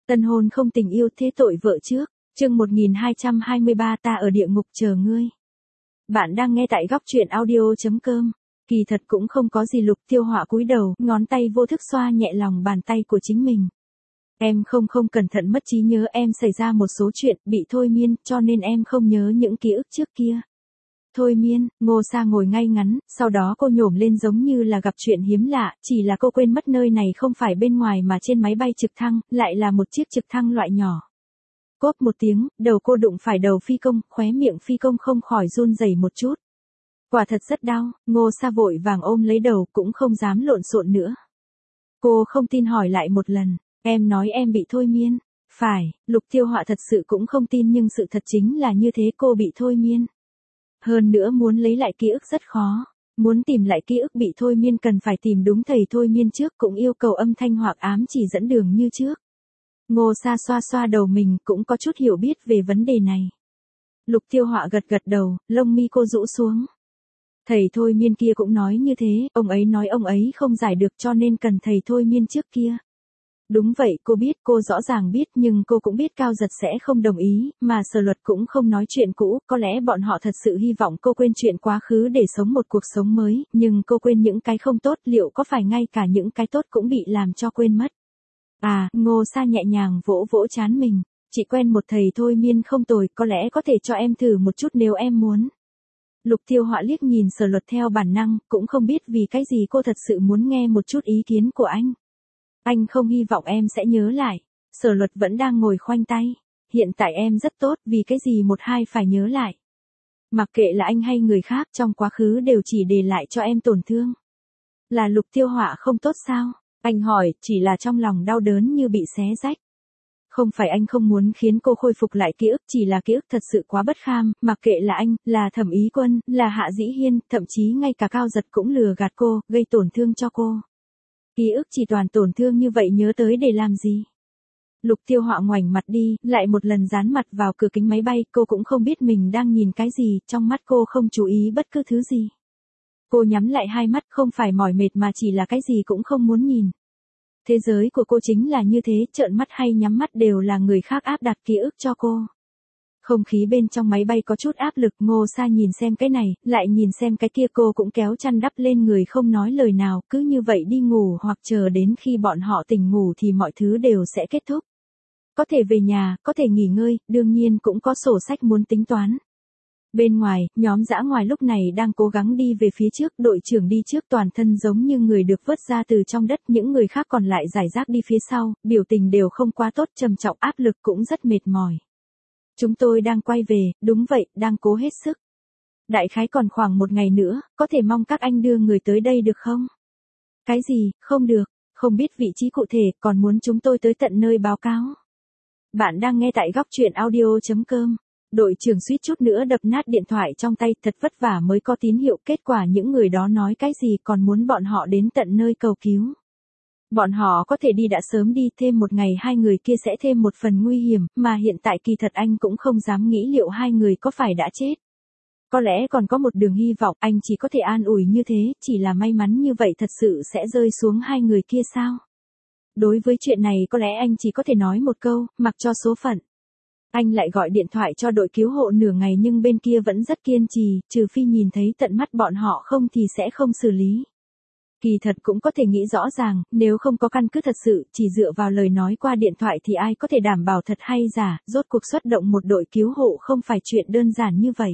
Tân hôn không tình yêu thế tội vợ trước. Chương 1223 ta ở địa ngục chờ ngươi. Bạn đang nghe tại góc truyện audio.com. Kỳ thật cũng không có gì. Lục Tiêu Họa cúi đầu, ngón tay vô thức xoa nhẹ lòng bàn tay của chính mình. Em không cẩn thận mất trí nhớ, em xảy ra một số chuyện, bị thôi miên, cho nên em không nhớ những ký ức trước kia. Thôi miên, Ngô Sa ngồi ngay ngắn, sau đó cô nhổm lên giống như là gặp chuyện hiếm lạ, chỉ là cô quên mất nơi này không phải bên ngoài mà trên máy bay trực thăng, lại là một chiếc trực thăng loại nhỏ. Cốp một tiếng, đầu cô đụng phải đầu phi công, khóe miệng phi công không khỏi run rẩy một chút. Quả thật rất đau, Ngô Sa vội vàng ôm lấy đầu, cũng không dám lộn xộn nữa. Cô không tin hỏi lại một lần, em nói em bị thôi miên. Phải, Lục Tiêu Họa thật sự cũng không tin nhưng sự thật chính là như thế, cô bị thôi miên. Hơn nữa muốn lấy lại ký ức rất khó. Muốn tìm lại ký ức bị thôi miên cần phải tìm đúng thầy thôi miên trước, cũng yêu cầu âm thanh hoặc ám chỉ dẫn đường như trước. Ngô Sa xoa xoa đầu mình, cũng có chút hiểu biết về vấn đề này. Lục Tiêu Họa gật đầu, lông mi cô rũ xuống. Thầy thôi miên kia cũng nói như thế, ông ấy nói ông ấy không giải được cho nên cần thầy thôi miên trước kia. Đúng vậy, cô biết, cô rõ ràng biết, nhưng cô cũng biết Cao Giật sẽ không đồng ý, mà Sở Luật cũng không nói chuyện cũ, có lẽ bọn họ thật sự hy vọng cô quên chuyện quá khứ để sống một cuộc sống mới, nhưng cô quên những cái không tốt, liệu có phải ngay cả những cái tốt cũng bị làm cho quên mất? À, Ngô Sa nhẹ nhàng vỗ vỗ trán mình, chị quen một thầy thôi miên không tồi, có lẽ có thể cho em thử một chút nếu em muốn. Lục Tiêu Họa liếc nhìn Sở Luật theo bản năng, cũng không biết vì cái gì cô thật sự muốn nghe một chút ý kiến của anh. Anh không hy vọng em sẽ nhớ lại. Sở Luật vẫn đang ngồi khoanh tay. Hiện tại em rất tốt, vì cái gì một hai phải nhớ lại. Mặc kệ là anh hay người khác, trong quá khứ đều chỉ để lại cho em tổn thương. Là Lục Tiêu Họa không tốt sao? Anh hỏi, chỉ là trong lòng đau đớn như bị xé rách. Không phải anh không muốn khiến cô khôi phục lại ký ức, chỉ là ký ức thật sự quá bất kham, mặc kệ là anh, là Thẩm Ý Quân, là Hạ Dĩ Hiên, thậm chí ngay cả Cao Giật cũng lừa gạt cô, gây tổn thương cho cô. Ký ức chỉ toàn tổn thương như vậy nhớ tới để làm gì? Lục Tiêu Họa ngoảnh mặt đi, lại một lần dán mặt vào cửa kính máy bay, cô cũng không biết mình đang nhìn cái gì, trong mắt cô không chú ý bất cứ thứ gì. Cô nhắm lại hai mắt, không phải mỏi mệt mà chỉ là cái gì cũng không muốn nhìn. Thế giới của cô chính là như thế, trợn mắt hay nhắm mắt đều là người khác áp đặt ký ức cho cô. Không khí bên trong máy bay có chút áp lực, Ngô Sa nhìn xem cái này, lại nhìn xem cái kia, cô cũng kéo chăn đắp lên người không nói lời nào, cứ như vậy đi ngủ hoặc chờ đến khi bọn họ tỉnh ngủ thì mọi thứ đều sẽ kết thúc. Có thể về nhà, có thể nghỉ ngơi, đương nhiên cũng có sổ sách muốn tính toán. Bên ngoài, nhóm dã ngoại lúc này đang cố gắng đi về phía trước, đội trưởng đi trước toàn thân giống như người được vớt ra từ trong đất, những người khác còn lại rải rác đi phía sau, biểu tình đều không quá tốt, trầm trọng, áp lực cũng rất mệt mỏi. Chúng tôi đang quay về, đúng vậy, đang cố hết sức. Đại khái còn khoảng một ngày nữa, có thể mong các anh đưa người tới đây được không? Cái gì, không được, không biết vị trí cụ thể, còn muốn chúng tôi tới tận nơi báo cáo. Bạn đang nghe tại góc truyện audio.com. Đội trưởng suýt chút nữa đập nát điện thoại trong tay, thật vất vả mới có tín hiệu, kết quả những người đó nói cái gì còn muốn bọn họ đến tận nơi cầu cứu. Bọn họ có thể đi đã sớm đi, thêm một ngày hai người kia sẽ thêm một phần nguy hiểm, mà hiện tại kỳ thật anh cũng không dám nghĩ liệu hai người có phải đã chết. Có lẽ còn có một đường hy vọng, anh chỉ có thể an ủi như thế, chỉ là may mắn như vậy thật sự sẽ rơi xuống hai người kia sao? Đối với chuyện này có lẽ anh chỉ có thể nói một câu, mặc cho số phận. Anh lại gọi điện thoại cho đội cứu hộ nửa ngày nhưng bên kia vẫn rất kiên trì, trừ phi nhìn thấy tận mắt bọn họ không thì sẽ không xử lý. Kỳ thật cũng có thể nghĩ rõ ràng, nếu không có căn cứ thật sự, chỉ dựa vào lời nói qua điện thoại thì ai có thể đảm bảo thật hay giả, rốt cuộc xuất động một đội cứu hộ không phải chuyện đơn giản như vậy.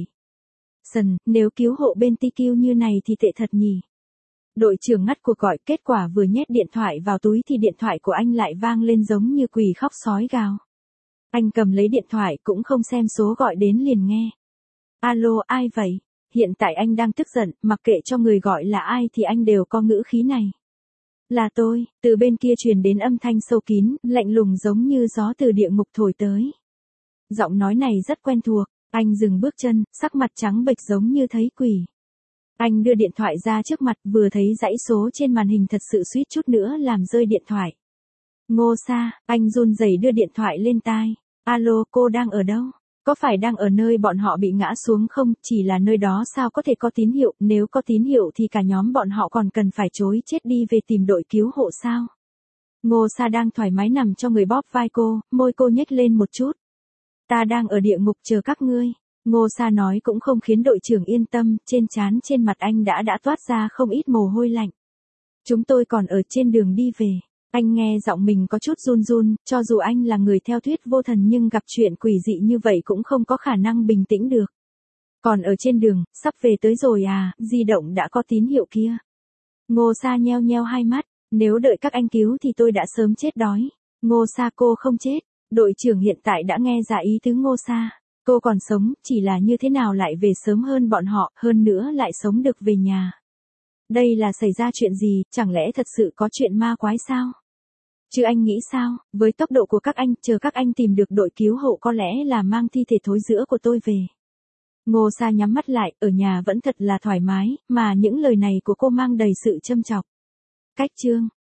Nếu cứu hộ bên TQ như này thì tệ thật nhỉ. Đội trưởng ngắt cuộc gọi, kết quả vừa nhét điện thoại vào túi thì điện thoại của anh lại vang lên giống như quỷ khóc sói gào. Anh cầm lấy điện thoại cũng không xem số gọi đến liền nghe. Alo, ai vậy? Hiện tại anh đang tức giận, mặc kệ cho người gọi là ai thì anh đều có ngữ khí này. Là tôi, từ bên kia truyền đến âm thanh sâu kín, lạnh lùng giống như gió từ địa ngục thổi tới. Giọng nói này rất quen thuộc, anh dừng bước chân, sắc mặt trắng bệch giống như thấy quỷ. Anh đưa điện thoại ra trước mặt, vừa thấy dãy số trên màn hình thật sự suýt chút nữa làm rơi điện thoại. Ngô Sa, anh run rẩy đưa điện thoại lên tai. Alo, cô đang ở đâu? Có phải đang ở nơi bọn họ bị ngã xuống không? Chỉ là nơi đó sao có thể có tín hiệu, nếu có tín hiệu thì cả nhóm bọn họ còn cần phải trối chết đi về tìm đội cứu hộ sao? Ngô Sa đang thoải mái nằm cho người bóp vai cô, môi cô nhếch lên một chút. Ta đang ở địa ngục chờ các ngươi. Ngô Sa nói cũng không khiến đội trưởng yên tâm, trên trán trên mặt anh đã toát ra không ít mồ hôi lạnh. Chúng tôi còn ở trên đường đi về. Anh nghe giọng mình có chút run run, cho dù anh là người theo thuyết vô thần nhưng gặp chuyện quỷ dị như vậy cũng không có khả năng bình tĩnh được. Còn ở trên đường, sắp về tới rồi à, di động đã có tín hiệu kia. Ngô Sa nheo nheo hai mắt, nếu đợi các anh cứu thì tôi đã sớm chết đói. Ngô Sa cô không chết, đội trưởng hiện tại đã nghe ra ý tứ Ngô Sa. Cô còn sống, chỉ là như thế nào lại về sớm hơn bọn họ, hơn nữa lại sống được về nhà. Đây là xảy ra chuyện gì, chẳng lẽ thật sự có chuyện ma quái sao? Chứ anh nghĩ sao, với tốc độ của các anh, chờ các anh tìm được đội cứu hộ có lẽ là mang thi thể thối rữa của tôi về. Ngô Sa nhắm mắt lại, ở nhà vẫn thật là thoải mái, mà những lời này của cô mang đầy sự châm chọc. Cách chương